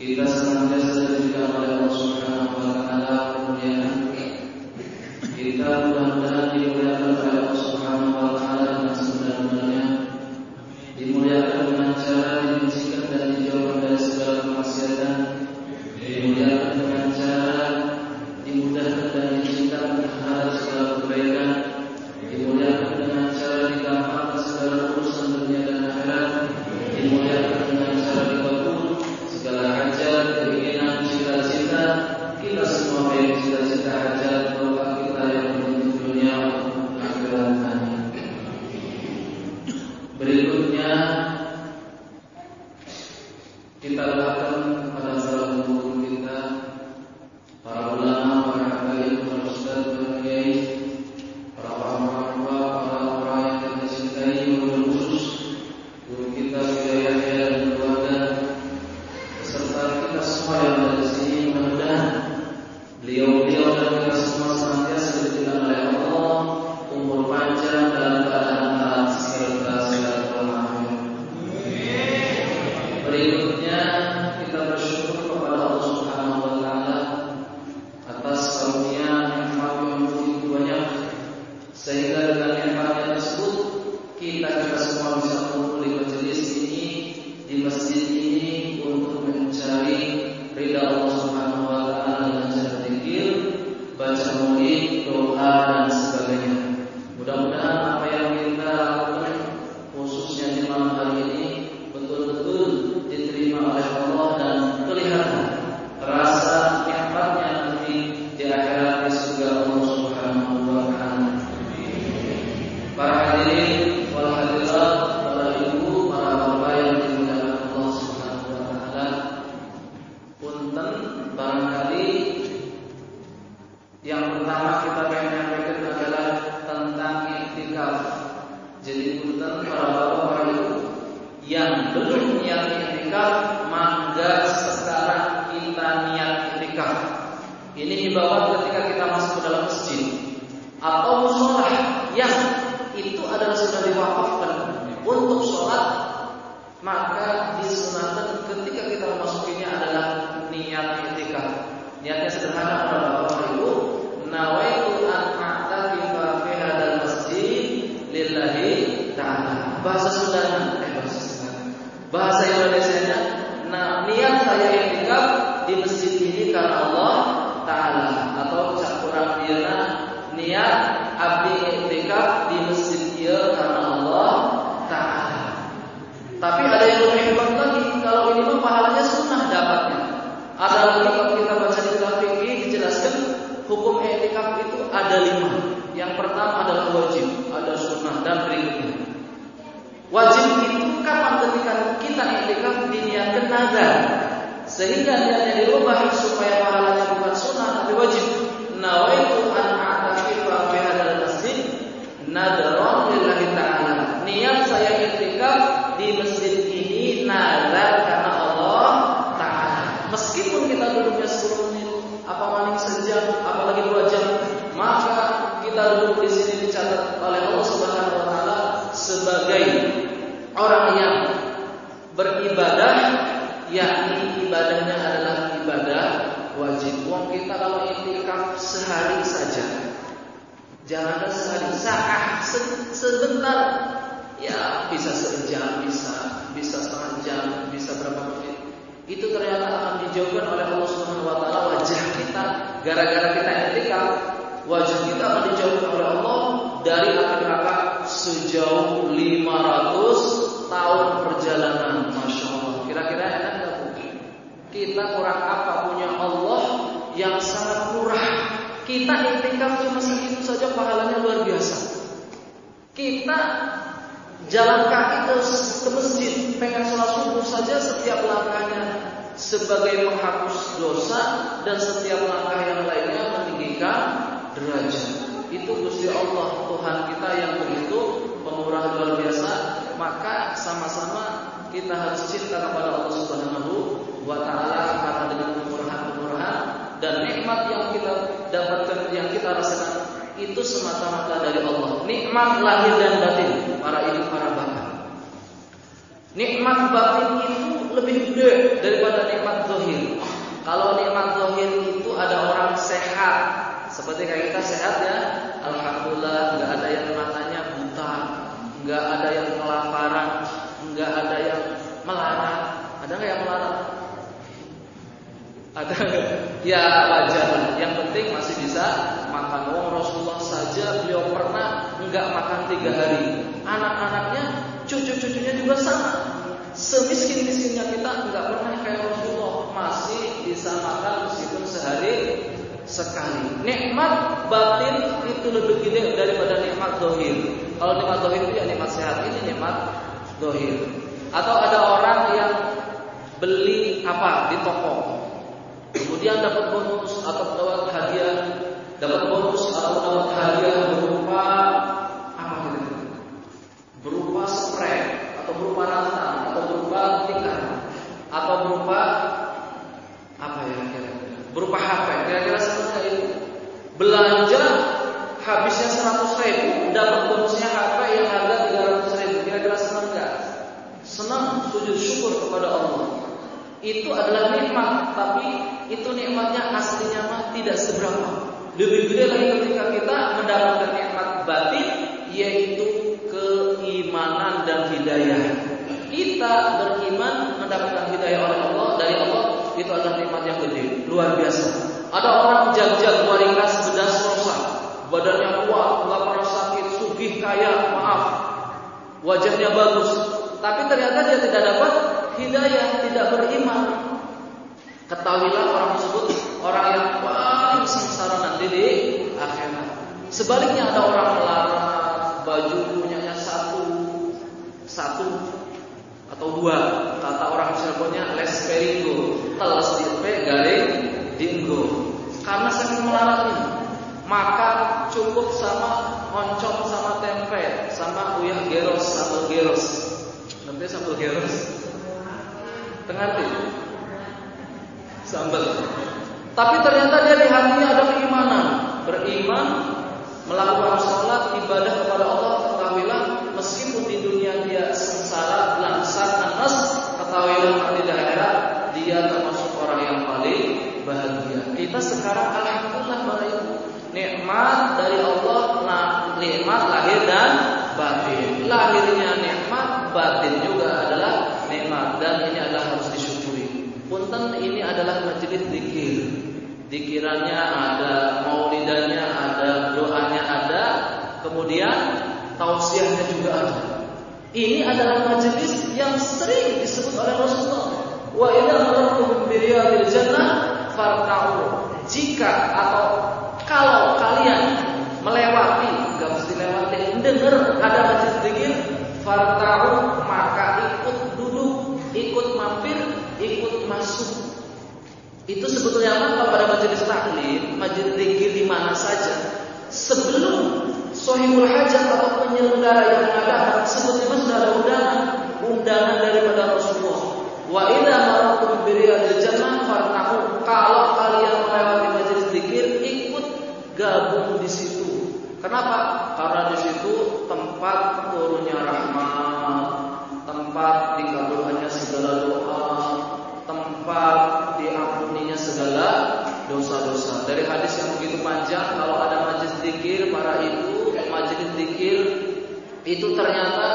Kita senantiasa diberikan oleh Allah Subhanahu wa taala kemuliaan. Kita mudah-mudahan dimuliakan oleh Allah Subhanahu wa taala dengan sebenar-benarnya. Dimuliakan dengan cara dibersihkan dan dijauhkan dari segala kemaksiatan. Dimuliakan dengan cara dimudahkan dan dicintakan terhadap segala kebaikan. Dimuliakan dengan cara digampangkan segala urusan dunia dan akhirat. Dimuliakan dengan cara dikabul segala hajat, keinginan, cita-cita kita semua, baik cita-cita hajat doa kita yang untuk dunia maupun akhirat nanti. Berikutnya kita doakan kepada para guru kita, para ulama, para habaib, para ustaz, para kiai, para orang tua, para orang yang kita cintai, guru khusus guru kita Yahya dan keluarga, beserta kita semua yang ada di sini. Mudah-mudahan beliau-beliau dan kita semua senantiasa diberikan oleh Allah umur panjang dalam keadaan taat serta sehat walafiat. Berikutnya kita bersyukur kepada Allah Subhanahu wa taala atas karunia nikmat yang begitu banyak, sehingga dengan nikmatnya tersebut kita semua bisa kumpul di majelis ini, di masjid ini untuk mencari ridha Allah Subhanahu wa taala dengan cara zikir, baca maulid, doa dan sebagainya. Mudah-mudahan apa yang kita lakukan khususnya di malam hari ini betul-betul diterima oleh Allah dan kelihatan terasa nikmatnya nanti di akhirat di surga Allah Subhanahu wa taala. Para hadirin wal hadirat, para ibu, para bapak yang dimuliakan Allah Subhanahu wa taala, punten barangkali yang pertama kita pengen nyampaikan adalah tentang iktikaf. Jadi punten para bapak, para ibu yang belum niat iktikaf, mangga sekarang kita niat iktikaf. Ini ibarat ketika kita masuk ke dalam masjid atau mushola yang itu adalah sudah diwakafkan untuk sholat, maka disunahkan ketika kita memasukinya adalah niat iktikaf. Niatnya sederhana para bapak ibu, nawaitu an a'takifa fi hadzal masjid lillahi ta'ala. Bahasa Sundanya, bahasa Indonesianya, nah niat saya iktikaf di masjid ini karena Allah taala, atau campuran dieuna niat abdi iktikaf di masjid ieu karena Allah taala. Tapi ada yang lebih hebat lagi, kalau ini mah pahalanya sunnah dapatnya. Ada lagi kalau kita baca di kitab fikih dijelaskan hukum iktikaf itu ada 5. Yang pertama adalah wajib, ada sunnah dan berikutnya. Wajib itu kapan ketika kita iktikaf diniatkan nazar, sehingga niatnya dirubah supaya pahalanya bukan sunnah tapi wajib. Nawaitu an a'takifa fi hadzal masjid nadran lillahi ta'ala. Niat saya iktikaf di masjid ini nazar karena Allah taala. Meskipun kita duduknya 10 menit, apa maning sejam, apalagi 2 jam, maka kita duduk di sini dicatat oleh Allah Subhanahu wa taala sebagai orang yang beribadah, yakni ibadahnya adalah ibadah wajib. Wong kita kalau iktikaf sehari saja, jangankan sehari, saat sebentar, ya bisa sejam, bisa setengah jam, bisa berapa menit, itu ternyata akan dijauhkan oleh Allah Subhanahu wa taala wajah kita. Gara-gara kita iktikaf, wajah kita akan dijauhkan oleh Allah dari api neraka sejauh 500 tahun perjalanan. Masya Allah. Kira-kira enak gak? Kita kurang apa punya Allah yang sangat murah. Kita iktikaf cuma segitu saja pahalanya luar biasa. Kita jalan kaki ke masjid, pengen sholat subuh saja, setiap langkahnya sebagai menghapus dosa, dan setiap langkah yang lainnya meninggikan derajat. Itu Gusti Allah, Tuhan kita yang begitu pemurah luar biasa. Maka sama-sama kita harus cinta kepada Allah Subhanahu wa taala, karena dengan kemurahan dan nikmat yang kita dapatkan, yang kita rasakan, itu semata-mata dari Allah. Nikmat lahir dan batin, para ibu, para bapak. Nikmat batin itu lebih gede daripada nikmat zahir. Kalau nikmat zahir itu ada orang sehat, seperti kayak kita sehat ya, alhamdulillah, nggak ada yang matanya buta, nggak ada yang kelaparan, nggak ada yang melarat. Ada nggak yang melarat? Ada nggak? Ya wajar lah. Yang penting masih bisa makan. Rasulullah saja beliau pernah nggak makan 3 hari. Anak-anaknya, cucu-cucunya juga sama. Semiskin-miskinnya kita nggak pernah kayak Rasulullah, masih bisa makan meskipun sehari sekali. Nikmat batin itu lebih gede daripada nikmat zahir. Kalau nikmat zahir itu ya nikmat sehat, ini nikmat zahir. Atau ada orang yang beli apa di toko, kemudian dapat bonus atau dapat hadiah, berupa apa gitu? Berupa spray atau berupa rantang atau berupa tikar atau berupa apa ya kira-kira? Berupa HP. Kira-kira seperti itu. Belanja habisnya 100.000, dapat bonusnya HP yang harga 300.000. Kira-kira senang enggak? Senang, sujud syukur kepada Allah. Itu adalah nikmat, tapi itu nikmatnya aslinya mah tidak seberapa. Lebih gede lagi ketika kita mendapatkan nikmat batin, yaitu keimanan dan hidayah. Kita beriman mendapatkan hidayah oleh Allah, dari Allah, itu adalah nikmat yang gede, luar biasa. Ada orang jag-jag, waringkas, bedas rosak, badannya kuat, nggak pernah sakit, sugih, kaya, maaf, wajahnya bagus, tapi ternyata dia tidak dapat hidayah, tidak beriman. Ketahuilah orang tersebut orang yang paling sengsara nanti di akhirat. Sebaliknya ada orang melarat, baju punyanya satu atau 2, kata orang Cirebonnya lesperigo, teles di garing dinggo. Karena saking melaratnya, maka cukup sama oncom sama tempe sama uyah geros, sambal geros. Nanti sambal geros, ngerti? Sambal. Tapi ternyata dia di hatinya ada keimanan, beriman, melakukan sholat, ibadah kepada Allah. Ketahuilah, meskipun di dunia dia sengsara, langsat, nanas, ketahuilah nanti di akhirat dia termasuk orang yang paling bahagia. Kita sekarang alhamdulillah baik, nikmat dari Allah, nikmat lahir dan batin. Lahirnya nikmat, batin juga adalah nikmat, dan ini adalah harus disyukuri. Punten, ini adalah majelis zikir. Zikirannya ada, maulidannya ada, doanya ada, kemudian tausiahnya juga ada. Ini adalah majelis yang sering disebut oleh Rasulullah. Wa idza marartum bi riyadil jannah farta'u. Jika atau kalau kalian melewati, enggak mesti lewati, dengar ada majelis zikir, farta'u, maka ikut duduk, ikut mampir, ikut masuk. Itu sebetulnya kalau ada majelis taklim, majelis zikir di mana saja, sebelum Sohibul Hajat atau penyelenggara yang mengadakan, sebetulnya sudah ada undangan daripada Rasulullah. Wa idza marartum bi riyadil jannah farta'u. Kalau kalian melewati majelis zikir, ikut gabung di situ. Kenapa? Karena di situ tempat turunnya rahmat, tempat dikabulkannya segala doa, tempat diampuninya segala dosa-dosa. Dari hadis yang begitu panjang, kalau ada majelis zikir, para ibu, majelis zikir itu ternyata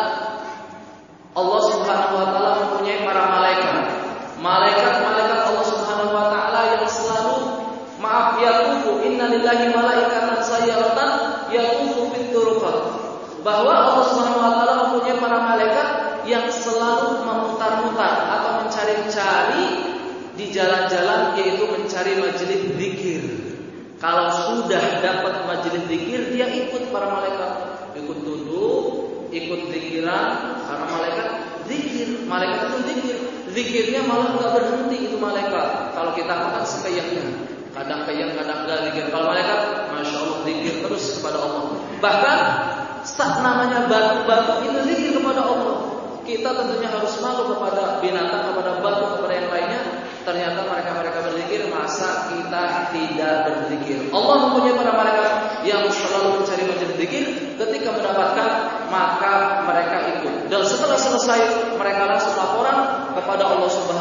Allah Subhanahu wa taala mempunyai para malaikat. Malaikat-malaikat Allah Subhanahu wa taala yang selalu yatufu, innalillahi malaikatan sayyaratan yatufu fit turuqat. Bahwa Allah Subhanahu wa taala mempunyai para malaikat yang selalu memutar-mutar atau mencari-cari di jalan-jalan, yaitu mencari majelis zikir. Kalau sudah dapat majelis zikir, dia ikut para malaikat, ikut duduk, ikut zikiran, karena malaikat zikir, malaikat itu zikir, zikirnya malah nggak berhenti itu malaikat. Kalau kita makan sekayaknya, kadang kayang, kadang nggak zikir. Kalau malaikat, masya Allah, zikir terus kepada Allah. Bahkan saat namanya batu-batu itu zikir kepada Allah. Kita tentunya harus malu kepada binatang, kepada batu, kepada yang lainnya. Ternyata mereka berzikir, masa kita tidak berzikir? Allah mempunyai para malaikat yang selalu mencari majelis zikir. Ketika mendapatkan, maka mereka ikut. Dan setelah selesai, mereka langsung laporan kepada Allah Subhanahu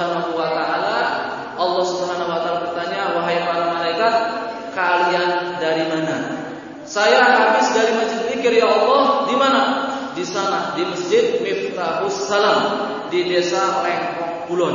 Masjid Miftahus Salam di desa Lengkong Kulon.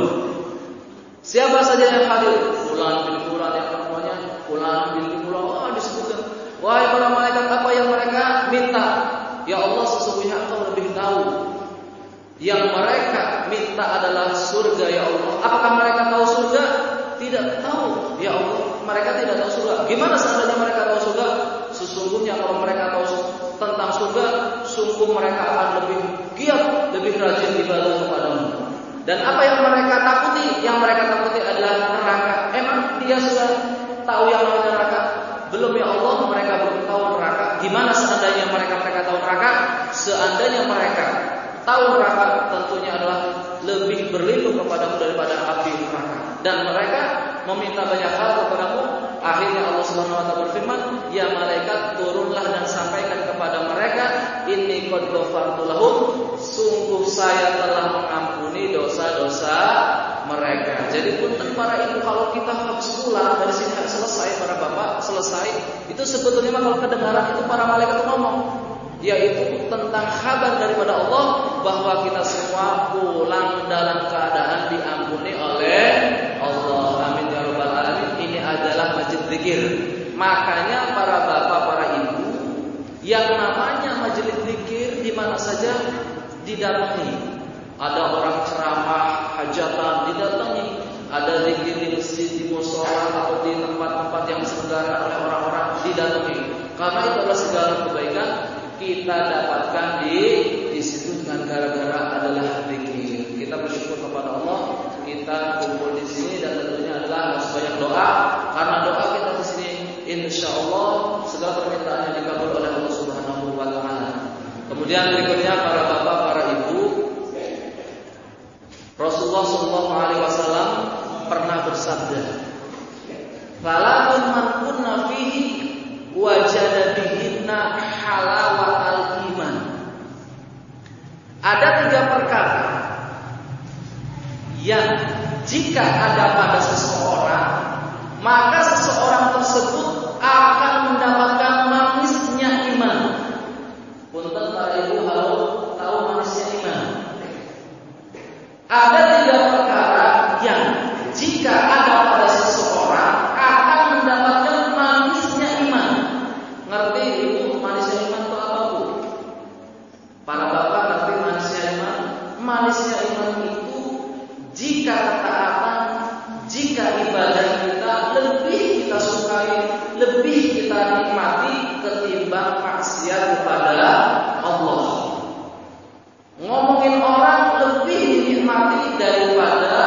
Siapa saja yang hadir? Fulan bin Fulan, yang namanya Fulan bin Fulan, disebutkan. Wahai para malaikat, apa yang mereka minta? Ya Allah, sesungguhnya Engkau lebih tahu. Yang mereka minta adalah surga, ya Allah. Apakah mereka tahu surga? Tidak tahu, ya Allah. Mereka tidak tahu surga. Gimana seandainya mereka tahu surga? Sesungguhnya kalau mereka tahu tentang surga, sungguh mereka akan lebih giat, lebih rajin ibadah kepadamu. Dan apa yang mereka takuti? Yang mereka takuti adalah neraka. Emang dia sudah tahu yang namanya neraka? Belum, ya Allah. Mereka belum tahu neraka. Gimana seandainya mereka tahu neraka? Seandainya mereka tahu neraka, tentunya adalah lebih berlindung kepadamu daripada api neraka. Dan mereka meminta banyak hal kepadamu. Akhirnya Allah Subhanahu wa taala berfirman, "Ya malaikat, turunlah dan sampaikan kepada mereka, inni qad ghafartu lahum, sungguh saya telah mengampuni dosa-dosa mereka." Jadi punten para ibu, kalau kita habis pulang dari sini selesai, para bapak selesai, itu sebetulnya kalau kedengaran itu para malaikat ngomong, yaitu tentang kabar daripada Allah bahwa kita semua pulang dalam keadaan diampuni oleh Allah. Amin ya rabbal alamin. Ini adalah masjid zikir. Makanya para bapak, para ibu, yang namanya majelis zikir di mana saja didatangi. Ada orang ceramah, hajatan didatangi. Ada zikir di masjid, di mushola atau di tempat-tempat yang diselenggarakan oleh orang-orang didatangi. Karena itu adalah segala kebaikan kita dapatkan di situ dengan gara-gara adalah zikir. Kita bersyukur kepada Allah, kita kumpul di sini dan tentunya adalah harus banyak doa, karena doa kita di sini insyaallah segala permintaan yang dikabul oleh Allah Subhanahu wa taala. Kemudian berikutnya para bapak, para ibu, Rasulullah sallallahu alaihi wasallam pernah bersabda, "Falatun man kunna fihi wajada bihinna halawatal iman." Ada 3 perkara yang jika ada pada seseorang, maka seseorang tersebut akan mendapatkan manisnya iman. Punten para ibu, halo, tahu manisnya iman? Ada 3 perkara yang jika ada pada seseorang akan mendapatkan manisnya iman. Ngerti ibu manisnya iman itu apa, Bu? Para bapak ngerti manisnya iman? Manisnya iman itu jika ketaatan, jika ibadah kita lebih kita sukai, lebih kita nikmati ketimbang maksiat kepada Allah. Ngomongin orang lebih dinikmati daripada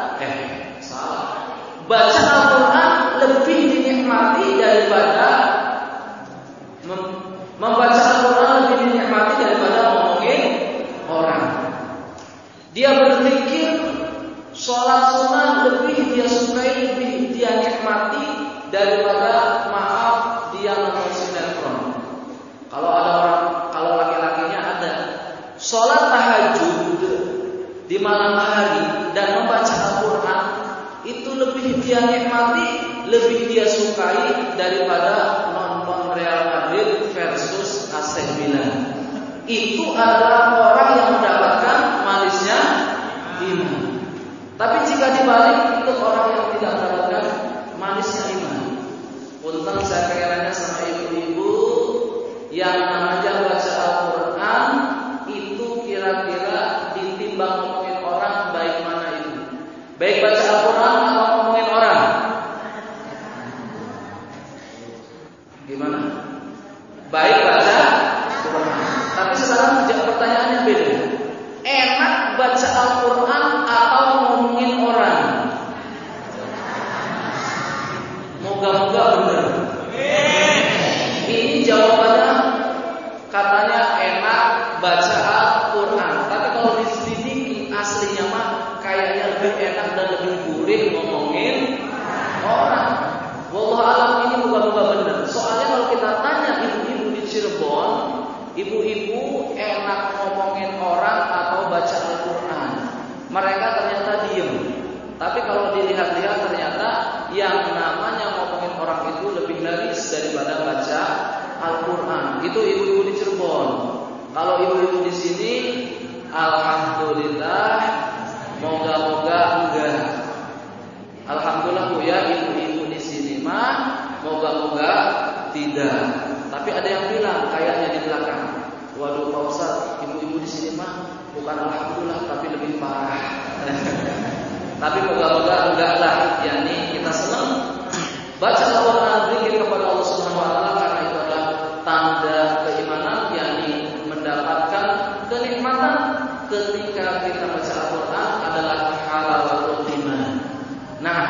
baca Al-Quran lebih dinikmati daripada membaca Al-Quran, lebih dinikmati daripada ngomongin orang. Dia berzikir, sholat sunnah lebih dia sukai, lebih dia nikmati daripada maaf dia nonton sinetron. Kalau ada orang, kalau laki-lakinya ada sholat tahajud di malam hari dan membaca Al-Quran, itu lebih dia nikmati, lebih dia sukai daripada nonton Real Madrid versus AC Milan. Itu adalah orang yang mendapatkan manisnya iman. Tapi jika dibalik, itu orang yang tidak mendapatkan manisnya iman. Punten saya pengennya sama ibu-ibu yang namanya baca Al-Quran itu kira-kira ditimbang ngomongin orang, baik mana itu? Baik baca Al-Quran atau ngomongin orang? Gimana? Baik baca Al-Quran. Tapi sekarang pertanyaannya beda. Enak baca Al-Quran atau ngomongin orang? Moga-moga benar. Ini jawabannya katanya enak baca Al-Quran. Tapi kalau diselidiki aslinya mah kayaknya lebih enak dan lebih gurih ngomongin orang. Wallahu alam, ini moga-moga benar. Soalnya kalau kita tanya ibu-ibu di Cirebon, ibu-ibu enak ngomongin orang atau baca Al-Quran? Mereka ternyata diem. Tapi kalau dilihat-lihat ternyata yang namanya ngomongin orang itu lebih laris daripada baca Al-Quran. Itu ibu-ibu di Cirebon. Kalau ibu-ibu di sini Alhamdulillah, moga-moga enggak. Alhamdulillah Bu ya, ibu-ibu di sini mah moga-moga tidak. Tapi ada yang bilang kayaknya di belakang, waduh Pak Ustaz, ibu-ibu di sini mah bukan alhamdulillah tapi lebih parah. Tapi moga-moga enggak lah, yakni kita senang baca Al-Quran, zikir kepada Allah Subhanahu wa taala, karena itu adalah tanda keimanan, yakni mendapatkan kenikmatan ketika kita baca Al-Quran adalah halawatul iman. Nah,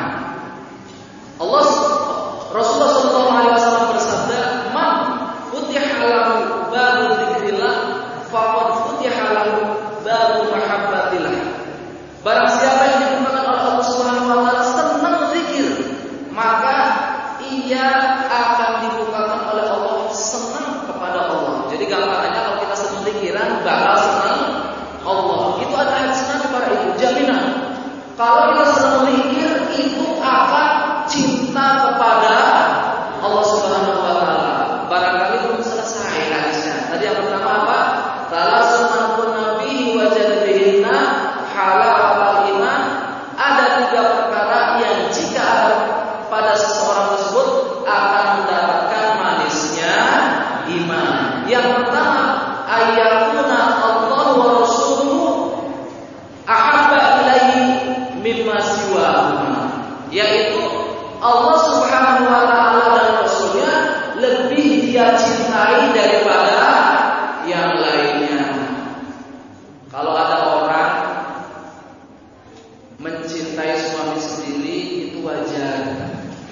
Rasulullah SAW bersabda, "Man futiha lahu babu dzikrillah, faqad futiha lahu babu mahabbatillah." Barang siapa yang dibukakan oleh Allah Subhanahu wa taala senang zikir, maka ia akan dibukakan oleh Allah senang kepada Allah. Jadi gambarannya kalau kita senang zikiran bakal senang Allah. Itu ada hadis Nabi para ibu, jaminan. Kalau kita senang zikir itu akan cinta kepada Allah Subhanahu wa taala. Barangkali belum selesai hadisnya. Tadi yang pertama apa? Salasun man kunna fihi wajada bihinna halawatul iman. Ada 3 perkara yang jika ada pada seseorang tersebut akan mendapatkan manisnya iman. Yang pertama, ayyakuna Allah wa rasuluhu ahabba ilaihi mimma siwahuma, yaitu Allah Subhanahu wa taala dan Rasulnya lebih dia cintai daripada yang lainnya. Kalau ada orang mencintai suami sendiri itu wajar.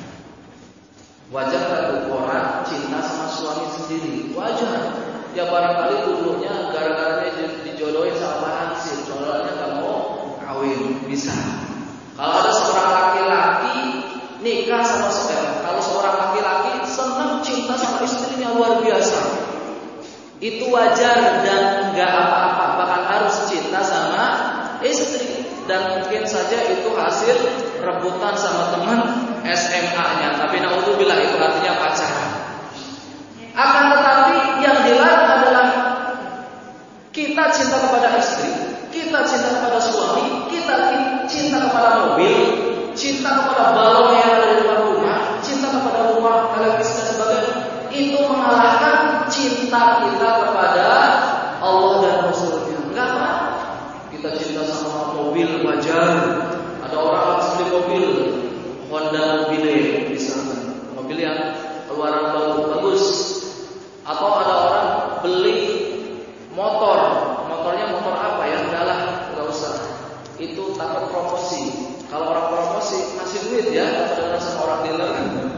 Wajar kalau orang cinta sama suami sendiri, wajar. Ya barangkali dulunya gara-gara dijodohin sama hansip, soalnya nggak mau kawin, bisa. Kalau ada seorang laki-laki nikah sama kalau seorang laki-laki senang cinta sama istrinya luar biasa, itu wajar dan nggak apa-apa, bahkan harus cinta sama istri. Dan mungkin saja itu hasil rebutan sama teman SMA-nya, tapi naudzubillah itu artinya pacaran. Akan tetapi yang dilarang adalah kita cinta kepada istri, kita cinta kepada suami, kita cinta kepada mobil, cinta kepada balon yang ada di depan rumah, cinta kepada rumah, televisi dan sebagainya. Itu mengalahkan cinta kita kepada Allah dan Rasulnya. Enggak apa? Kita cinta sama mobil wajar. Ada orang harus beli mobil Honda Mobile misalnya, mobil yang keluaran bagus. Atau ada orang beli motornya motor apa ya? Udahlah, enggak usah. Itu takut promosi. Kalau orang promosi ngasih duit ya, pada sama orang dealer.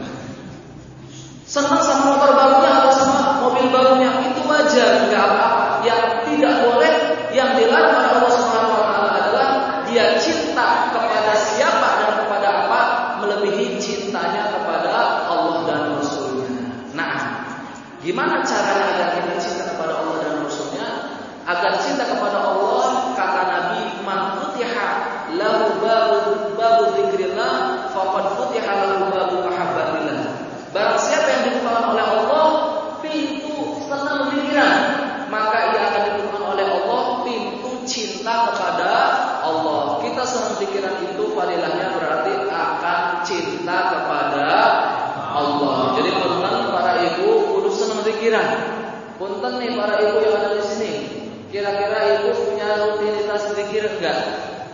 Senang sama motor barunya atau sama mobil barunya itu wajar, enggak apa-apa. Yang tidak boleh, yang dilarang oleh Allah Subhanahu wa taala adalah dia cinta kepada siapa dan kepada apa melebihi cintanya kepada Allah dan Rasulnya. Nah, gimana caranya agar kita cinta kepada Allah dan Rasulnya? Agar cinta kepada Allah, kata Nabi, man futiha lahu babu dzikrillah faqad futiha lahu babu mahabbatillah. Barang siapa yang dibukakan oleh Allah pintu senang zikiran, maka ia akan dibukakan oleh Allah pintu cinta kepada Allah. Kita senang zikiran itu fadilahnya berarti akan cinta kepada Allah. Jadi punten para ibu kudu senang zikiran. Punten nih para ibu yang ada di sini. Kira-kira ibu punya rutinitas zikir enggak?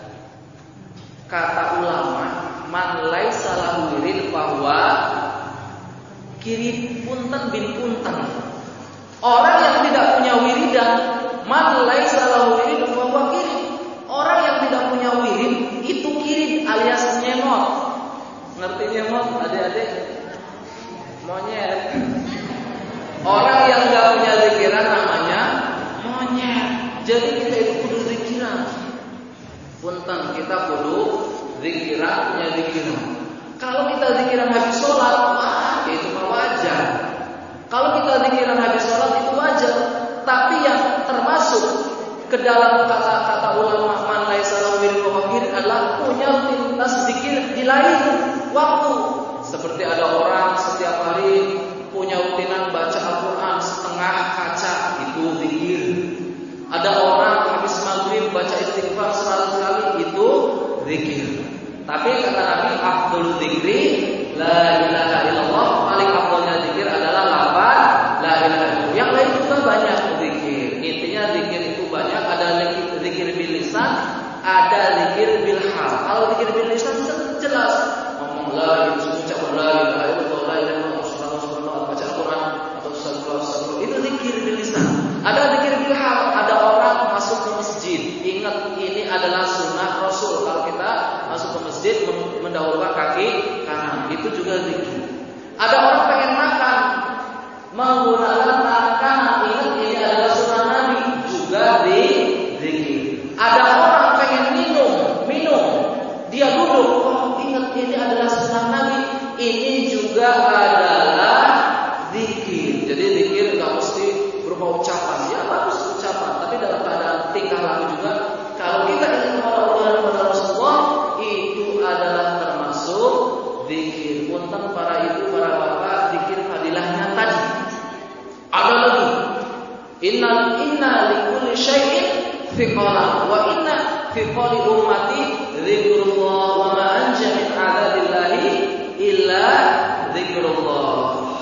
Kata ulama, man laisa lahu wirid bahwa kiri punten bin punten. Orang yang tidak punya wiridan, man laisa lahu wirid bahwa kiri. Orang yang tidak punya wirid itu kiri alias nyemot. Ngerti nyemot adik-adik? Monyet. Orang yang enggak punya zikiran namanya monyet. Jadi kita itu kudu zikiran. Punten kita kudu zikiran, punya zikiran. Kalau kita zikiran habis sholat, wah itu mah wajar. Kalau kita zikiran habis sholat itu wajar. Tapi yang termasuk ke dalam kata-kata ulama man laisa lahu wiridun adalah punya rutinitas zikir di lain waktu. Seperti ada orang setiap hari punya rutinan baca Al-Quran setengah kaca, itu zikir. Ada orang habis maghrib zikir. Tapi kata Nabi, afdhalul dzikri la ilaha illallah. Paling afdhalnya zikir adalah lafaz la ilaha illallah. Yang lain juga banyak zikir. Intinya zikir itu banyak. Ada zikir bil lisan, ada zikir bil hal. Kalau zikir bil lisan jelas ngomong la ucap la ilaha illallah, la ilaha illallah, subhanallah, baca Al-Qur'an atau astagfirullah. Itu zikir bil lisan. Ada zikir bil hal. Ada orang masuk ke masjid, ingat ini adalah sunnah Rasul. Kalau kita masuk ke masjid mendahulukan kaki kanan, itu juga zikir. Ada orang pengen makan menggunakan tangan kanan, ingat ini adalah sunnah Nabi, juga zikir. Ada orang pengen minum, dia duduk, ingat ini adalah sunnah Nabi, ini juga adalah zikir. Jadi zikir nggak mesti berupa ucapan, ya bagus ucapan, tapi dalam keadaan tingkah laku juga. Kalau kita ingin kepada Allah dan kepada Rasulullah, itu adalah termasuk zikir. Punten para ibu, para bapak, zikir fadilahnya tadi. Ada lagi. Inna likulli syai'in thiqala wa inna fi qali ummati dzikrullah wa ma anja min a'dadillahi illa dzikrullah.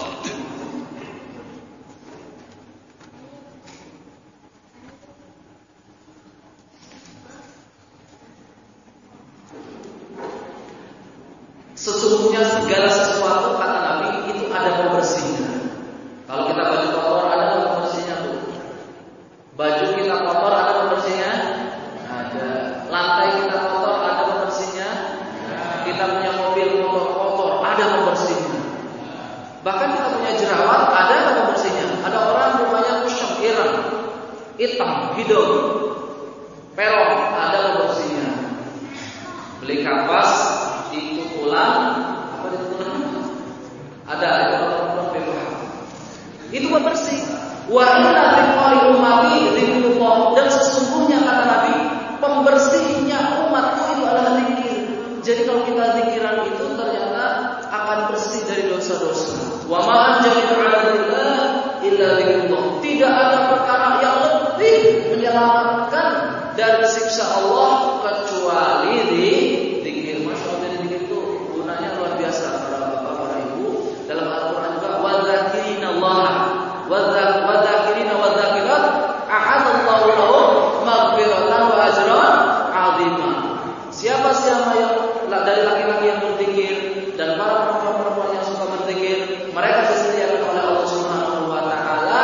Sesungguhnya segala sesuatu kata Nabi itu ada pembersihnya. Kalau kita baju kotor ada pembersihnya tuh. Baju kita kotor ada pembersihnya? Ada. Lantai kita kotor ada pembersihnya? Kita punya mobil motor kotor ada pembersihnya. Bahkan kita punya jerawat ada pembersihnya. Ada orang rumahnya kusam irang, hitam, hidung, perong ada pembersihnya. Beli kapas itu tulang, apa itu tulang? Ada orang bebas. Itu pembersih. Wa inna liqali ummati dzikrullah, dan sesungguhnya kata Nabi, pembersihnya umatku itu adalah zikir. Jadi kalau kita zikiran itu ternyata akan bersih dari dosa-dosa. Wa ma anja min a'dadillah illa dzikrullah. Tidak ada perkara yang lebih menyelamatkan dari siksa Allah kecuali zikir. Masya Allah, jadi zikir itu gunanya luar biasa para bapak, para ibu. Dalam Al-Quran juga wadzakirinallaha wadzakirina wadzakirat a'adallahu lahum maghfiratan wa ajran 'azima. Siapa yang dari laki-laki yang berzikir dan para perempuan-perempuan yang suka berzikir, mereka disediakan oleh Allah Subhanahu wa taala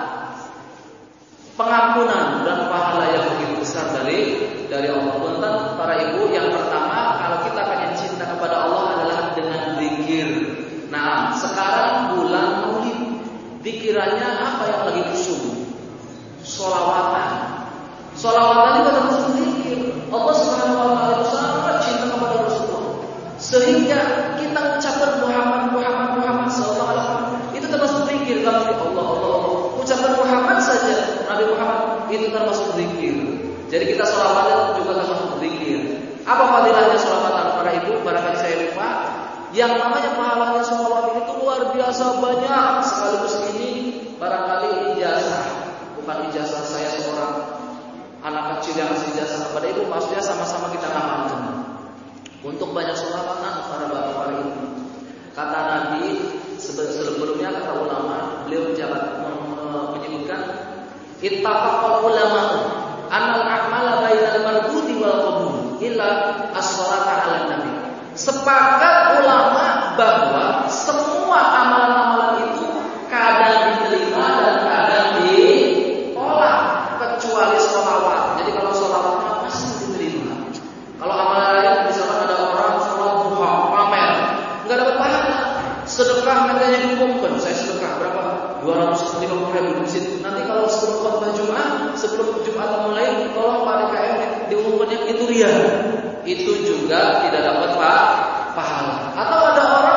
pengampunan dan pahala yang begitu besar dari Allah. Punten para ibu, yang pertama kalau kita pengen cinta kepada Allah adalah dengan zikir. Nah, sekarang bulan Maulid, zikirannya apa yang lagi kusum? Sholawatan. Sholawatan itu termasuk zikir. Allah Subhanahu wa taala itu sangat cinta kepada Rasulullah, sehingga kita ucapkan Muhammad sallallahu alaihi wasallam itu termasuk zikir. Kalau Allah ucapkan Muhammad saja, Nabi Muhammad, itu termasuk zikir. Jadi kita sholawatan juga termasuk zikir. Apa fadilahnya sholawatan para ibu? Barangkali saya lupa. Yang namanya pahalanya sholawat itu luar biasa banyak. Sekaligus ini barangkali ijazah, bukan ijazah saya seorang anak kecil yang ngasih ijazah kepada ibu, maksudnya sama-sama kita ngamalkan. Untuk banyak sholawatan para bapak, para ibu. Kata Nabi sebelumnya, kata ulama, beliau menyebutkan ittafaqal ulama anal a'mala bainal mardudi wal qabul illa as-shalata 'alan nabi. Sepakat ulama bahwa semua amalan-amalan itu kadang diterima dan kadang ditolak kecuali sholawat. Jadi kalau sholawatnya pasti diterima. Kalau amalan lain, misalkan ada orang sholat duha pamer, enggak dapat pahala. Sedekah katanya diumumkan, saya sedekah berapa? 250.000 di masjid. Nanti kalau sebelum khutbah Jumat, sebelum Jumat mulai, tolong Pak DKM diumumkannya itu riya. Itu juga tidak dapat pahala. Atau ada orang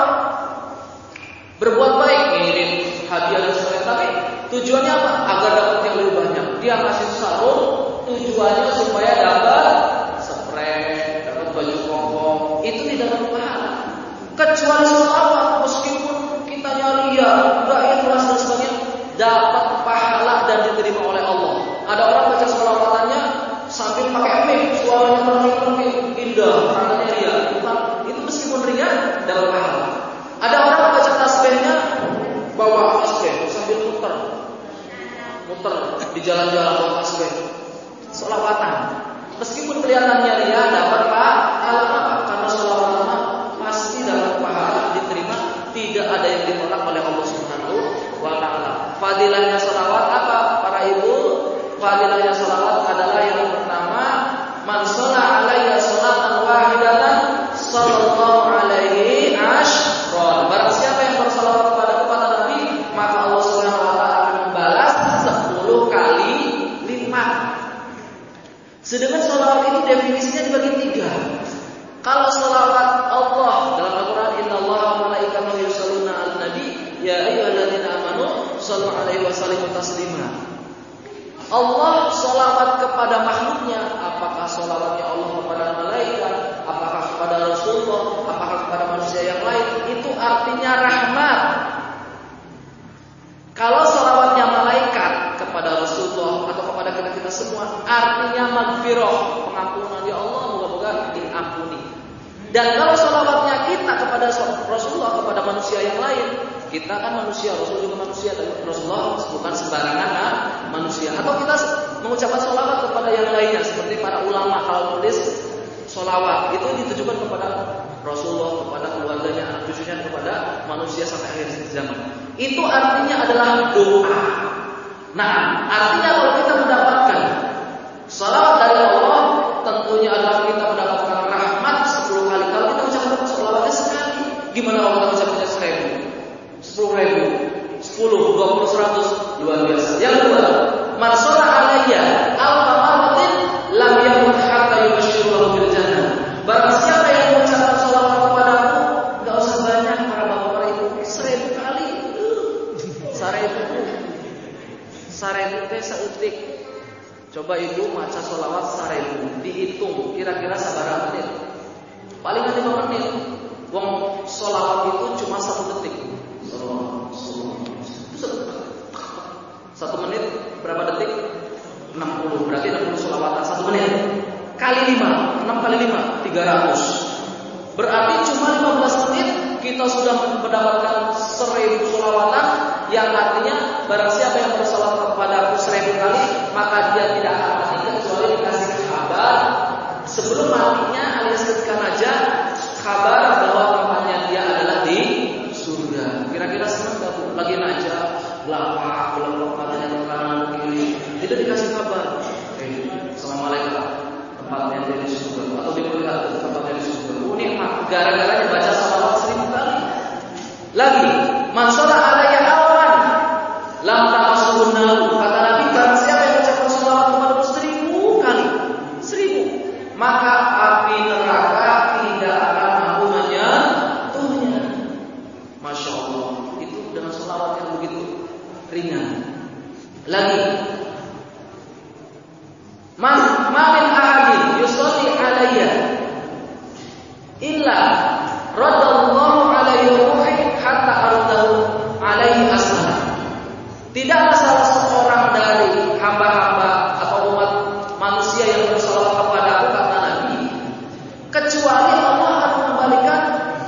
berbuat baik, ngirim hadiah dan sebagainya, tapi tujuannya apa? Agar dapat yang lebih banyak. Dia kasih sarung, tujuannya supaya dapat spray, dapat baju koko. Itu tidak dapat pahala. Kecuali sholawat, meskipun kita nyari ya, enggak ikhlas dan sebagainya, dapat pahala dan diterima oleh Allah. Ada orang baca sholawatannya sambil pakai mic, suaranya terang-terang indah. jalan-jalan bawa tasbih, sholawatan. Meskipun kelihatannya ria, dapat pahala apa? Karena sholawatan pasti dapat pahala, diterima, tidak ada yang ditolak oleh Allah Subhanahu wa taala. Fadilahnya sholawat apa? Para ibu, fadilahnya sholawat adalah yang pertama, man shalla alayya sholatan wahidatan sallallahu alaihi ashron. Barang siapa yang bersalawat kepada Nabi, maka Allah Subhanahu wa taala akan membalas 10 kali lipat. Sedangkan sholawat ini definisinya dibagi 3. Kalau sholawat Allah dalam Al-Quran, innallaha wa malaikatahu yusholluna 'alan nabi ya ayyuhalladzina amanu shallu 'alaihi wa sallimu taslima. Allah sholawat kepada makhluknya. Apakah sholawatnya Allah kepada malaikat, apakah kepada Rasulullah, apakah kepada manusia yang lain, itu artinya rahmat. Kalau sholawatnya malaikat kepada Rasulullah atau kepada kita semua, artinya magfirah, pengampunan. Ya Allah, moga-moga diampuni. Dan kalau sholawatnya kita kepada Rasulullah, kepada manusia yang lain, kita kan manusia, Rasul juga manusia, tapi Rasulullah bukan sembarangan manusia. Atau kita mengucapkan sholawat kepada yang lainnya, seperti para ulama kalau tulis sholawat itu ditujukan kepada Rasulullah, kepada keluarganya, anak cucunya, kepada manusia sampai akhir zaman. Itu artinya adalah doa. Nah, artinya kalau kita mendapatkan sholawat dari Allah, tentunya adalah kita mendapatkan rahmat 10 kali. Kalau kita ucapkan sholawatnya sekali, gimana kalau kita ucapkannya 10.000, 10, 20, 100, luar biasa. Yang kedua, man shalla alayya alfa marratin lam yamut hatta yubashshiruhu bil jannah. Barang siapa yang mengucapkan sholawat kepadaku, enggak usah banyak para bapak-bapak ibu, 1000 kali. 1000 teh saeutik. Coba ibu maca sholawat 1000, dihitung kira-kira sabar menit. Paling 5 menit. Wong sholawat itu cuma 1 detik. 1 menit berapa detik? 60. Berarti 60 sholawatan 1 menit. Kali 5, 6 kali 5, 300. Berarti cuma 15 menit kita sudah mendapatkan 1000 sholawatan, yang artinya barang siapa yang bersolawat kepada aku 1000 kali, maka dia tidak akan mati kecuali dikasih kabar sebelum matinya, alias ketika najah, kabar bahwa tempatnya dia adalah di surga. Kira-kira senang gak Bu? Lagi najah, lapar, belum matanya ke kanan ke kiri, itu dikasih kabar, assalamualaikum, tempatnya dia di surga, atau diperlihatkan tempatnya di surga. Nikmat, gara-gara dibaca salawat 1000 kali. Lagi, man shalla alayya alwan lam tamassuhun nar. Kata Nabi, barang siapa yang mengucapkan salawat kepadaku 1000 kali, 1000, maka api neraka tidak akan mampu menyentuhnya. Masya Allah, itu dengan salawat yang begitu ringan. Lagi, man min ahadin yusalli alayya illa radallahu alaihi ruhi hatta ardahu alaihi asma. Tidaklah salah seorang dari hamba-hamba atau umat manusia yang bersalawat kepada aku, kata Nabi, kecuali Allah akan mengembalikan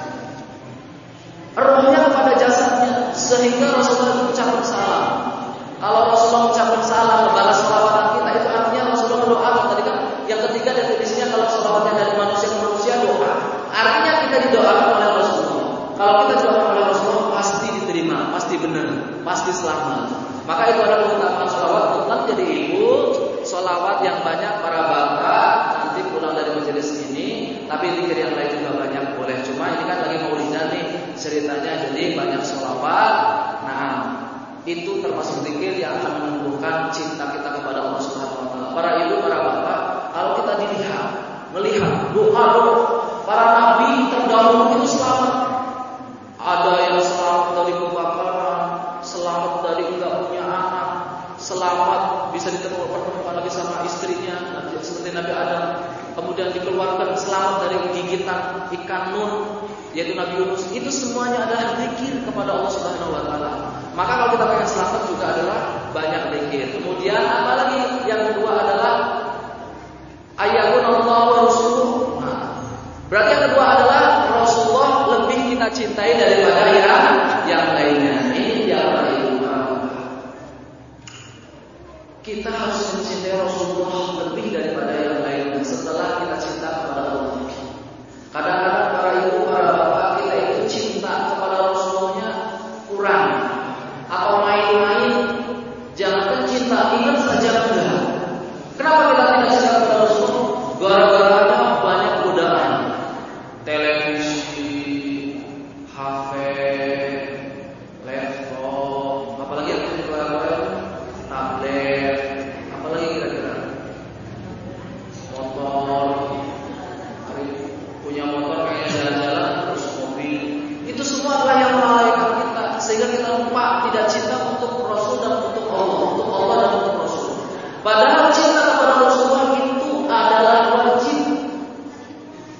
rohnya kepada jasadnya, sehingga Rasulullah mengucapkan salam. Kalau Rasulullah mengucapkan salam, membalas salawatan kita, itu artinya Rasulullah berdoa. Tadi kan yang ketiga definisinya kalau salawatnya dari manusia ke manusia, doa. Artinya kita didoakan oleh Rasulullah. Kalau kita didoakan oleh Rasulullah, pasti diterima, pasti benar, pasti selamat. Maka itu adalah keutamaan salawat. Tentang jadi ibu, salawat yang banyak para bapak nanti pulang dari majelis ini. Tapi zikir yang lain juga banyak boleh. Cuma ini kan lagi maulidan nih ceritanya, jadi banyak salawat. Nah, itu termasuk zikir yang akan menumbuhkan cinta kita kepada Allah Subhanahu wa taala. Para ibu, para bapak, kalau kita melihat doa para nabi terdahulu itu selamat. Ada yang selamat dari kebakaran, selamat dari enggak punya anak, selamat bisa dipertemukan lagi sama istrinya seperti Nabi Adam. Kemudian dikeluarkan selamat dari gigitan ikan nun, yaitu Nabi Yunus. Itu semuanya adalah zikir kepada Allah Subhanahu wa taala. Maka kalau kita pengen selamat juga adalah banyak zikir. Kemudian apalagi yang kedua adalah ayatun Allah wa rasuluh. Berarti yang kedua adalah Rasulullah lebih kita cintai daripada yang lainnya. Ini yang paling utama. Kita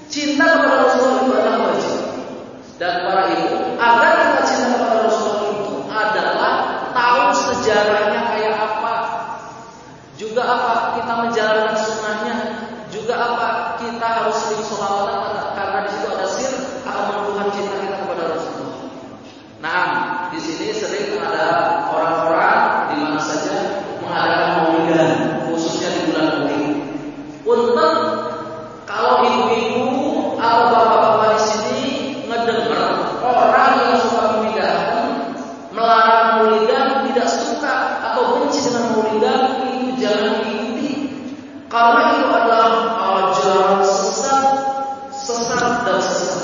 Cinta kepada Rasulullah itu adalah wajib. Dan para ibu, agar kita cinta kepada Rasulullah itu adalah tahu sejarahnya kayak apa, juga apa kita menjalankan sunnahnya, juga apa kita harus sering sholawatan karena di situ ada sir akan menumbuhkan cinta kita kepada Rasulullah. Nah, di sini sering ada orang-orang di mana saja mengadakan maulidan, khususnya di bulan Maulid. Punten kalau ibu-ibu atau bapak-bapak di sini ngedengar orang yang suka maulidan, melarang maulidan, tidak suka atau benci dengan maulidan, itu jangan diikuti. Karena itu adalah ajaran sesat dan sesat.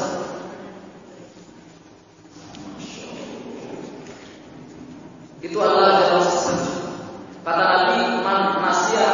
Itu adalah ajaran sesat. Kata Nabi, man nasiya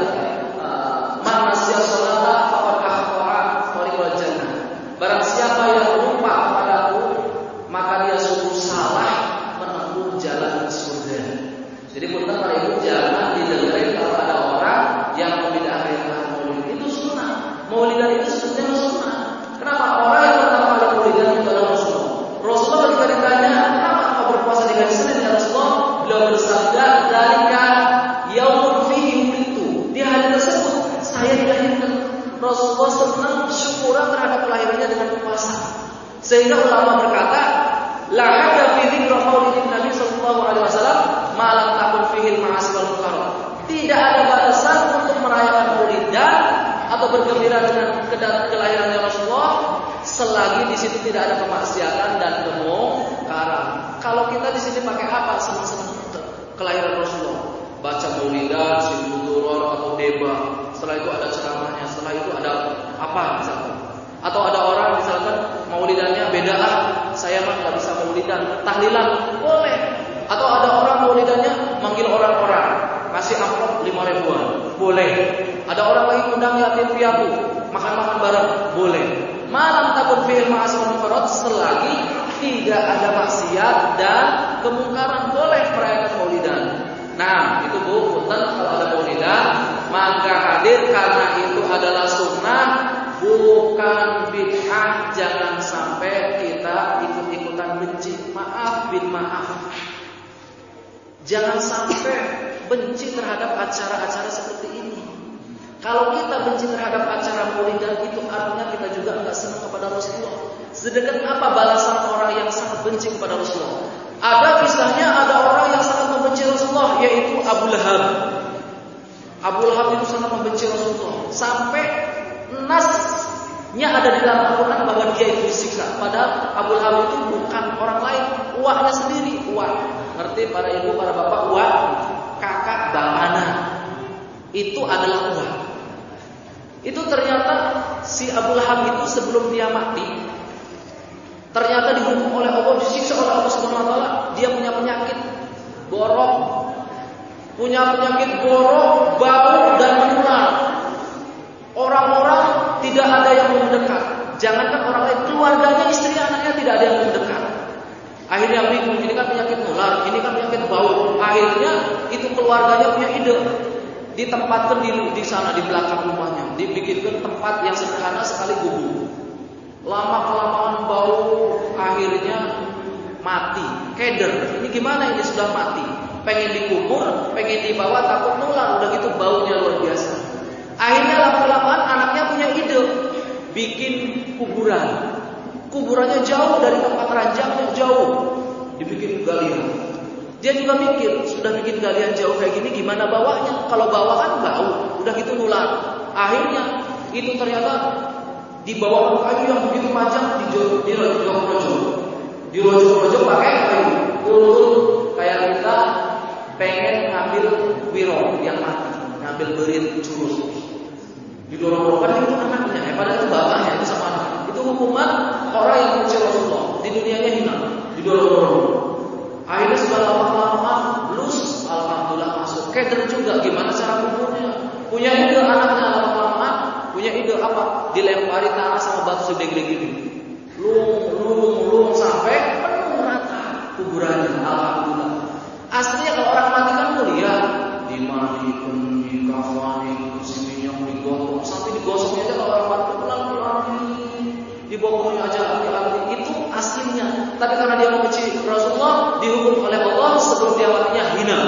sholata faqad akhta'a thariqal jannah. Barang siapa yang lupa kepadaku, maka dia sungguh salah menempuh jalan surga. Jadi punten para ibu, jangan didengarin kalau ada orang yang membid'ahkan maulid. Itu sunnah. Maulidan itu sebenarnya sunnah. Kenapa? Orang yang pertama kali maulidan itu adalah Rasulullah. Rasulullah ketika ditanya, kenapa engkau berpuasa di hari Senin ya Rasulullah? Beliau bersabda, "Dzalika yaumun fihi wulidtu." Di hari tersebut saya dilahirkan. Rasulullah senang syukuran terhadap kelahirannya dengan puasa. Sehingga ulama berkata, la hada fi dzikri maulidin Nabi sallallahu alaihi wasallam ma lam takun fihi al-ma'asi wal munkar. Tidak ada batasan untuk merayakan maulidan atau bergembira dengan kelahirannya Rasulullah selagi di situ tidak ada kemaksiatan dan kemungkaran. Kalau kita di sini pakai apa? Senang-senang kelahiran Rasulullah, baca maulidan, simbolor atau deba. Setelah itu ada ceramahnya, setelah itu ada apa misalkan. Atau ada orang misalkan maulidannya beda saya mah nggak bisa maulidan, tahlilan boleh. Atau ada orang maulidannya manggil orang-orang, kasih amplop 5 ribuan, boleh. Ada orang lagi undang yatim piatu, makan-makan bareng, boleh. Malam takun fi'il ma'asi wal munkarat, selagi tidak ada maksiat dan kemungkaran, boleh merayakan maulidan. Nah, itu Bu, punten kalau ada maulidan, maka hadir karena itu adalah sunnah, bukan bid'ah. Jangan sampai kita ikut-ikutan benci. Maaf bin maaf. Jangan sampai benci terhadap acara-acara seperti ini. Kalau kita benci terhadap acara maulidan, itu artinya kita juga enggak senang kepada Rasulullah. Sedangkan apa balasan orang yang sangat benci kepada Rasulullah? Ada kisahnya, ada orang yang sangat membenci Rasulullah, yaitu Abu Lahab. Abu Lahab itu sangat membenci Rasulullah, sampai nasnya ada di dalam Al-Quran bahwa dia itu disiksa. Padahal Abu Lahab itu bukan orang lain, uaknya sendiri. Uak, ngerti para ibu, para bapak, uak, kakak bapana. Itu adalah uak. Itu ternyata si Abu Lahab itu sebelum dia mati, ternyata dihukum oleh Allah, disiksa oleh Allah Subhanahu wa taala. Dia punya penyakit borok, bau dan menular. Orang-orang tidak ada yang mau mendekat. Jangankan orang lain, keluarganya, istri, anaknya tidak ada yang mau mendekat. Akhirnya bingung, ini kan penyakit nular, ini kan penyakit bau. Akhirnya itu keluarganya punya ide, ditempatkan di sana di belakang rumahnya, dibikinkan tempat yang sederhana sekali, gubuk. Lama-kelamaan bau, akhirnya mati, keder. Ini gimana ini sudah mati? Pengen dikubur, pengen dibawa, takut nular. Udah gitu baunya luar biasa. Akhirnya lama-kelamaan anaknya punya ide, bikin kuburan. Kuburannya jauh dari tempat ranjangnya, jauh. Dibikin galian. Dia juga mikir, sudah bikin galian jauh kayak gini, gimana bawanya? Kalau bawa kan bau, udah gitu nular. Akhirnya itu ternyata dibawa kayu yang begitu panjang, dirojok pakai kayu. Kayak kita pengen ngambil wiro yang mati, ngambil berit curus, didorong-dorongkan itu anaknya, padahal itu bapaknya, itu sama anak. Itu hukuman orang yang benci Rasulullah, di dunianya hina, didorong-dorong. Akhirnya sudah lama-lama lus, alhamdulillah masuk. Keder juga, gimana cara kuburnya? Punya ide anaknya, lama-lama punya ide apa? Dilempari tanah sama batu segede gini, lung sampai penuh rata kuburannya. Alhamdulillah. Aslinya kalau orang mati kan mulia, dimandikan, dikafani, dikasih minyak, digotong, sampai digosoknya aja kalau orang mati pelan-pelan hina.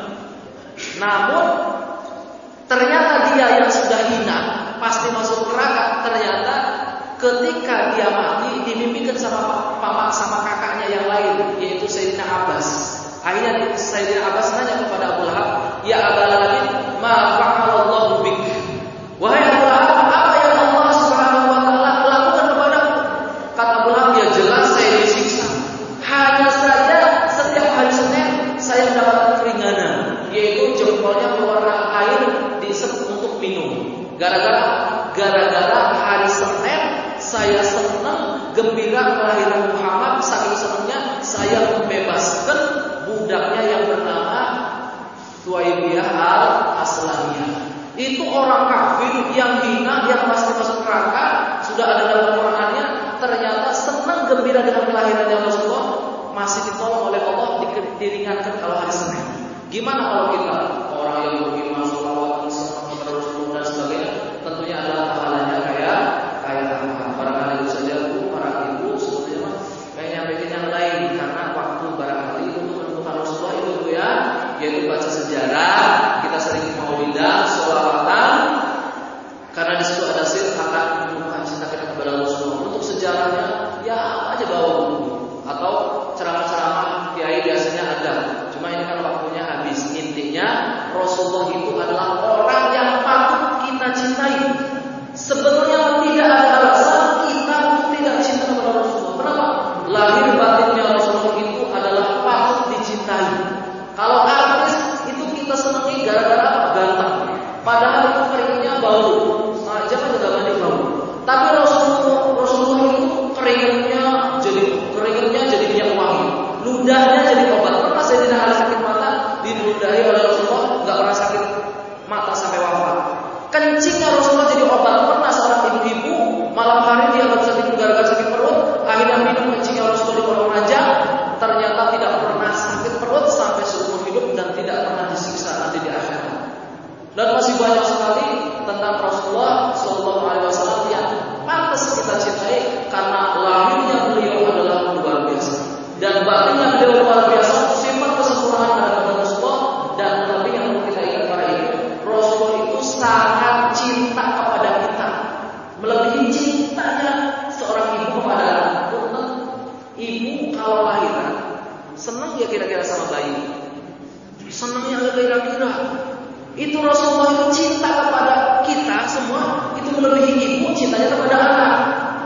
Namun ternyata dia yang sudah hina pasti masuk neraka. Ternyata ketika dia mati dimimpikan sama kakaknya yang lain, yaitu Sayyidina Abbas. Akhirnya Sayyidina Abbas nanya kepada Abu Lahab, "Ya Aba Lahab, ma fa'alallahu bik?" Wahai Abu Lahab, apa yang Allah Subhanahu wa taala lakukan kepadamu? Kata Abu Lahab, "Ya jelas saya disiksa. Hanya saja setiap hari Senin saya mendapatkan keringanan, yaitu jempolnya keluar air diisep untuk minum. Gara-gara hari Senin saya senang, gembira kelahiran Muhammad. Saking senangnya saya membebaskan budaknya yang bernama Tuwaibiyah al-Aslamiyah." Itu orang kafir yang hina, yang pasti masuk neraka. Sudah ada dalam Qurannya. Ternyata senang gembira dengan kelahirannya Rasulullah, masih ditolong oleh Allah, diringankan kalau hari Senin. Gimana kalau kita orang yang beriman, sholawat, senang kepada Rasulullah dan sebagainya? Tentunya adalah pahalanya kayak barangkali itu saja Bu, para ibu sebetulnya kayaknya bikin yang lain, karena waktu barangkali untuk menemukan Rasulullah itu Bu ya, yaitu baca sejarah, kita sering maulidan, sholawatan, karena di situ ada sir akan menemukan cinta kita kepada Rasulullah. Untuk sejarahnya ya aja bawa buku atau ceramah-ceramah kiai biasanya ada. Cuma ini kan waktunya habis. Intinya Rasulullah itu adalah orang yang patut kita cintai. Sebenarnya tidak ada alasan kita untuk tidak cinta kepada Rasulullah. Kenapa? Lahir batinnya Rasulullah itu adalah patut dicintai. Kalau artis itu kita senangi gara-gara ganteng, padahal itu keringnya bau. Nah, jangan juga banyak bau. Tapi Rasulullah itu keringnya jadi minyak wangi, ludahnya jadi obat. Pernah saya tidak ada sakit mata diludahi oleh Rasulullah, nggak pernah sakit mata sampai wafat. Kencingnya Rasulullah jadi obat. Pernah seorang ibu-ibu malam hari dia nggak bisa tidur gara-gara sakit perut, akhirnya minum kencingnya Rasulullah di kolong ranjang. Ternyata tidak pernah sakit perut sampai seumur hidup dan tidak pernah disiksa nanti di akhirat. Dan masih banyak sekali tentang Rasulullah Sallallahu Alaihi Wasallam yang pantas kita cintai karena lahirnya beliau adalah luar biasa dan batinnya beliau luar biasa. Sifat kesempurnaan adalah Rasulullah, dan lebih yang perlu kita ingat para ibu, Rasulullah itu sangat cinta kepada kita, melebihi cintanya seorang ibu kepada anak. Ibu kalau lahiran senang ya kira-kira sama bayi, senangnya kira-kira. Itu Rasulullah itu cinta kepada kita semua itu melebihi ibu cintanya kepada anak.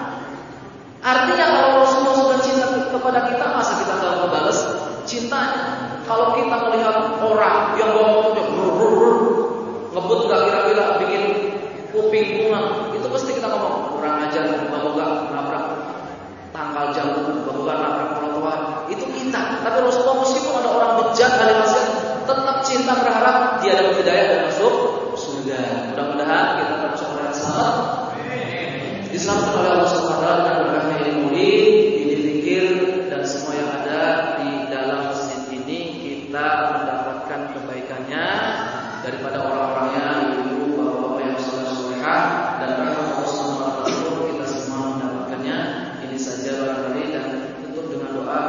Artinya kalau Rasulullah sudah cinta kepada kita, masa kita nggak membalas cintanya? Kalau kita melihat orang yang bawa motornya ngebut nggak kira-kira bikin kuping bunga, itu pasti kita ngomong kurang ajar, bapak nabrak tanggal jauh, bapak nabrak trotoar. Itu kita. Tapi Rasulullah meskipun ada orang bejat kali masih tetap cinta, berharap dia dapat hidayah dan masuk surga. Mudah-mudahan kita termasuk orang yang selamat, diselamatkan oleh Allah Subhanahu wa taala dengan berkahnya ilmu ini zikir dan semua yang ada di dalam masjid ini, kita mendapatkan kebaikannya daripada orang-orangnya, ibu bapak-bapak yang saleh-salehah, dan rahmat Allah Subhanahu wa taala kita semua mendapatkannya. Ini saja barangkali, dan tutup dengan doa.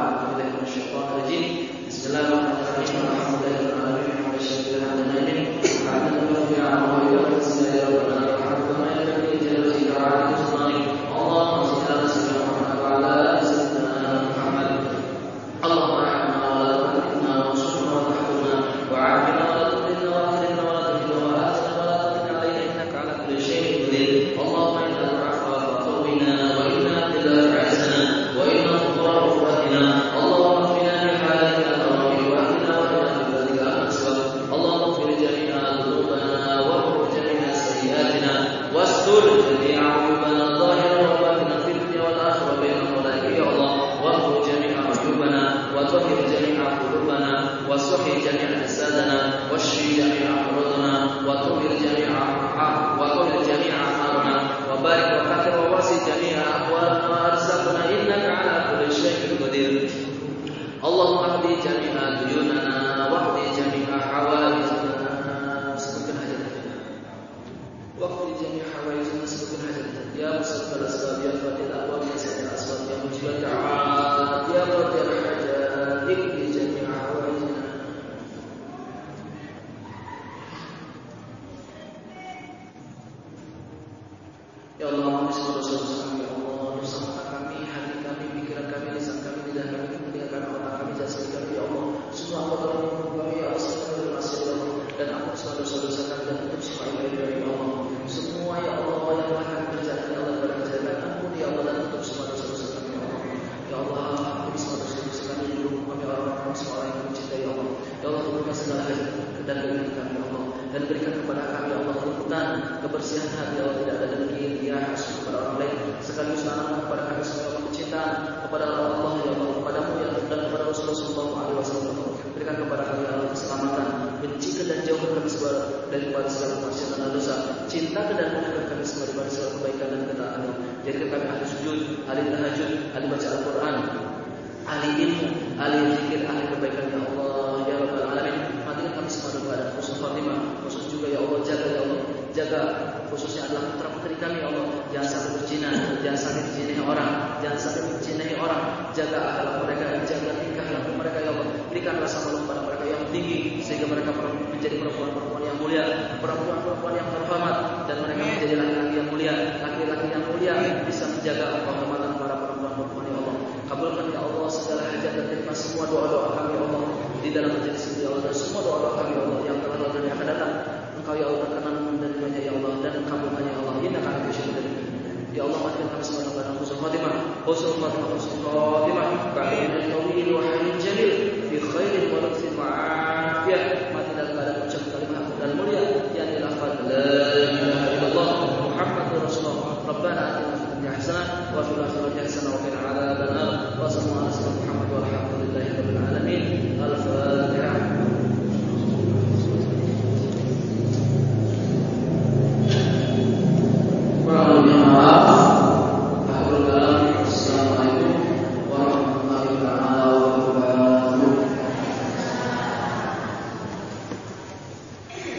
kebersihan hati, ya Allah, tidak ada dengki, riya, hasud kepada orang lain. Sekaligus tanamkan kepada kami semua kecintaan kepada Allah, ya Allah, kepadamu ya, dan kepada Rasulullah SAW. Berikan kepada kami ya Allah keselamatan, bencikan dan jauhkan kami daripada segala maksiat dan dosa. Cintakan dan mudahkan kami semua daripada segala kebaikan dan ketaatan. Jadikan kami ahli sujud, ahli tahajud, ahli baca Al-Quran, ahli ilmu, ahli zikir, ahli kebaikan ya Allah ya Rabbal Alamin. Matikan kami semua daripada khusus Fatimah, khusus juga ya Allah, jaga ya Allah, jaga khususnya adalah putra putri kami ya Allah, jangan sampai berzina, jangan sampai dizinahi orang, jangan sampai menzinahi orang. Jaga akhlak mereka, jaga tingkah laku mereka ya Allah. Berikan rasa malu kepada mereka yang tinggi sehingga mereka menjadi perempuan-perempuan yang mulia, perempuan-perempuan yang terhormat, dan mereka menjadi laki-laki yang mulia, laki-laki yang mulia bisa menjaga kehormatan para perempuan-perempuan ya Allah. Kabulkan ya Allah segala hajat dan terima semua doa-doa kami ya Allah di dalam majelis ini ya Allah, dan semua doa-doa kami ya Allah yang telah lalu dan yang akan datang. Engkau ya Allah berkenan menerimanya ya Allah, dan kabulkannya ya Allah. Innaka ala kulli syai'in qadir. Ya Allah, matikan kami semua dalam husnul khatimah, husnul khatimah, ba'idul tawil wa halil jamil fi khairin wa lutfin wa afiyah.